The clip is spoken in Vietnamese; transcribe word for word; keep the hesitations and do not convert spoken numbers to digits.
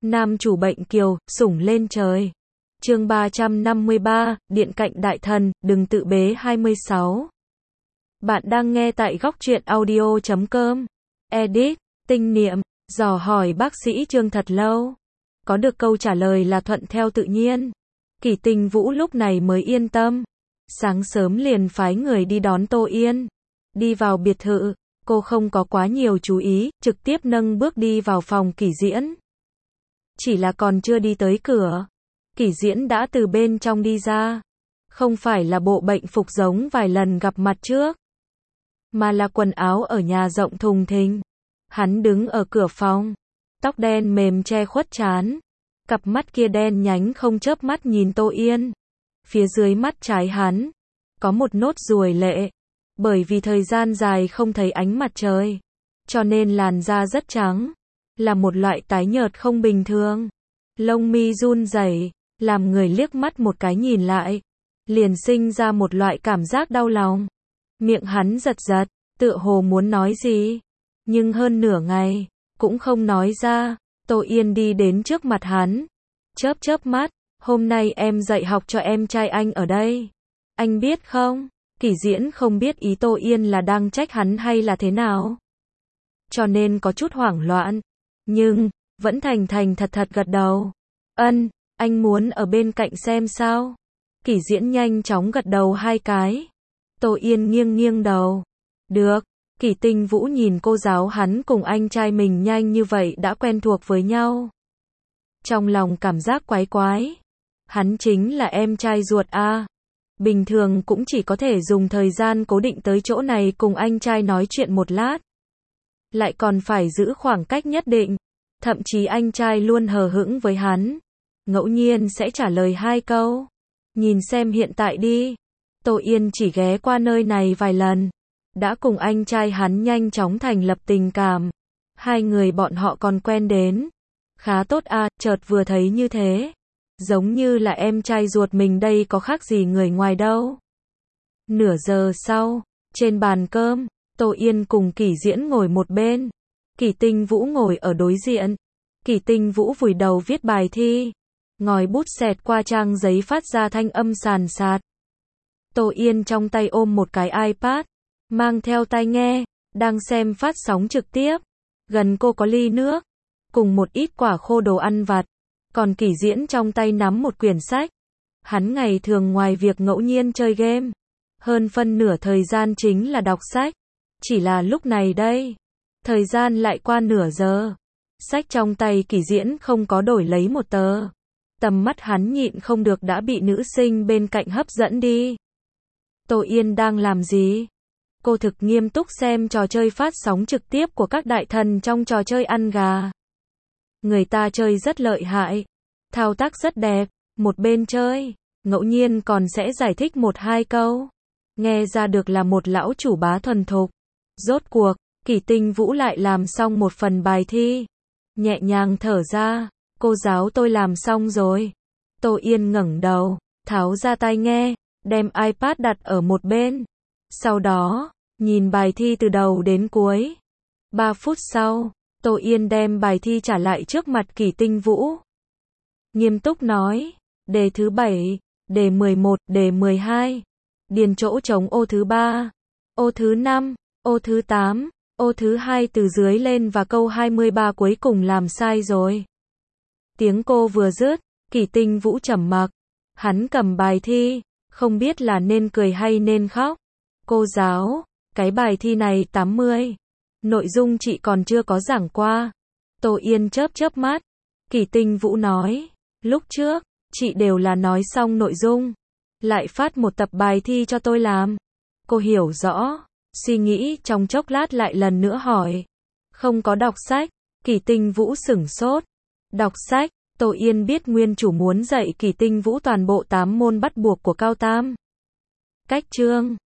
Nam chủ bệnh kiều, sủng lên trời. Chương ba trăm năm mươi ba, Điện cạnh đại thần, đừng tự bế hai mươi sáu. Bạn đang nghe tại góc truyện audio chấm com. Edit, tinh niệm, dò hỏi bác sĩ Trương thật lâu. Có được câu trả lời là thuận theo tự nhiên. Kỷ Tinh Vũ lúc này mới yên tâm. Sáng sớm liền phái người đi đón Tô Yên. Đi vào biệt thự, cô không có quá nhiều chú ý, trực tiếp nâng bước đi vào phòng Kỷ Diễn. Chỉ là còn chưa đi tới cửa, Kỷ Diễn đã từ bên trong đi ra. Không phải là bộ bệnh phục giống vài lần gặp mặt trước, mà là quần áo ở nhà rộng thùng thình. Hắn đứng ở cửa phòng, tóc đen mềm che khuất trán, cặp mắt kia đen nhánh không chớp mắt nhìn Tô Yên. Phía dưới mắt trái hắn có một nốt ruồi lệ, bởi vì thời gian dài không thấy ánh mặt trời, cho nên làn da rất trắng, là một loại tái nhợt không bình thường. Lông mi run rẩy, làm người liếc mắt một cái nhìn lại, liền sinh ra một loại cảm giác đau lòng. Miệng hắn giật giật, tựa hồ muốn nói gì, nhưng hơn nửa ngày cũng không nói ra. Tô Yên đi đến trước mặt hắn, chớp chớp mắt, hôm nay em dạy học cho em trai anh ở đây. Anh biết không? Kỷ Diễn không biết ý Tô Yên là đang trách hắn hay là thế nào, cho nên có chút hoảng loạn, nhưng vẫn thành thành thật thật gật đầu. Ân, anh muốn ở bên cạnh xem sao? Kỷ Diễn nhanh chóng gật đầu hai cái. Tô Yên nghiêng nghiêng đầu. Được. Kỷ Tinh Vũ nhìn cô giáo hắn cùng anh trai mình nhanh như vậy đã quen thuộc với nhau, trong lòng cảm giác quái quái. Hắn chính là em trai ruột a. Bình thường cũng chỉ có thể dùng thời gian cố định tới chỗ này cùng anh trai nói chuyện một lát, lại còn phải giữ khoảng cách nhất định. Thậm chí anh trai luôn hờ hững với hắn, ngẫu nhiên sẽ trả lời hai câu. Nhìn xem hiện tại đi. Tô Yên chỉ ghé qua nơi này vài lần, đã cùng anh trai hắn nhanh chóng thành lập tình cảm. Hai người bọn họ còn quen đến khá tốt a, chợt vừa thấy như thế, giống như là em trai ruột mình đây, có khác gì người ngoài đâu. Nửa giờ sau, trên bàn cơm, Tô Yên cùng Kỷ Diễn ngồi một bên, Kỷ Tinh Vũ ngồi ở đối diện. Kỷ Tinh Vũ vùi đầu viết bài thi, ngòi bút xẹt qua trang giấy phát ra thanh âm sàn sạt. Tô Yên trong tay ôm một cái iPad, mang theo tai nghe, đang xem phát sóng trực tiếp. Gần cô có ly nước, cùng một ít quả khô đồ ăn vặt. Còn Kỷ Diễn trong tay nắm một quyển sách. Hắn ngày thường ngoài việc ngẫu nhiên chơi game, hơn phân nửa thời gian chính là đọc sách. Chỉ là lúc này đây, thời gian lại qua nửa giờ. Sách trong tay Kỷ Diễn không có đổi lấy một tờ. Tầm mắt hắn nhịn không được đã bị nữ sinh bên cạnh hấp dẫn đi. Tô Yên đang làm gì? Cô thực nghiêm túc xem trò chơi phát sóng trực tiếp của các đại thần trong trò chơi ăn gà. Người ta chơi rất lợi hại, thao tác rất đẹp, một bên chơi, ngẫu nhiên còn sẽ giải thích một hai câu. Nghe ra được là một lão chủ bá thuần thục. Rốt cuộc, Kỷ Tinh Vũ lại làm xong một phần bài thi. Nhẹ nhàng thở ra, cô giáo tôi làm xong rồi. Tô Yên ngẩng đầu, tháo ra tai nghe, đem iPad đặt ở một bên. Sau đó, nhìn bài thi từ đầu đến cuối. Ba phút sau, Tô Yên đem bài thi trả lại trước mặt Kỷ Tinh Vũ. Nghiêm túc nói, đề thứ bảy, đề mười một, đề mười hai. Điền chỗ trống ô thứ ba, ô thứ năm, ô thứ tám, ô thứ hai từ dưới lên và câu hai mươi ba cuối cùng làm sai rồi. Tiếng cô vừa dứt, Kỷ Tinh Vũ trầm mặc. Hắn cầm bài thi, không biết là nên cười hay nên khóc. Cô giáo, cái bài thi này tám mươi. Nội dung chị còn chưa có giảng qua. Tô Yên chớp chớp mắt. Kỷ Tinh Vũ nói, lúc trước, chị đều là nói xong nội dung, lại phát một tập bài thi cho tôi làm. Cô hiểu rõ, suy nghĩ trong chốc lát lại lần nữa hỏi. Không có đọc sách. Kỷ Tinh Vũ sửng sốt. Đọc sách. Tô Yên biết nguyên chủ muốn dạy Kỷ Tinh Vũ toàn bộ tám môn bắt buộc của cao tam. Cách chương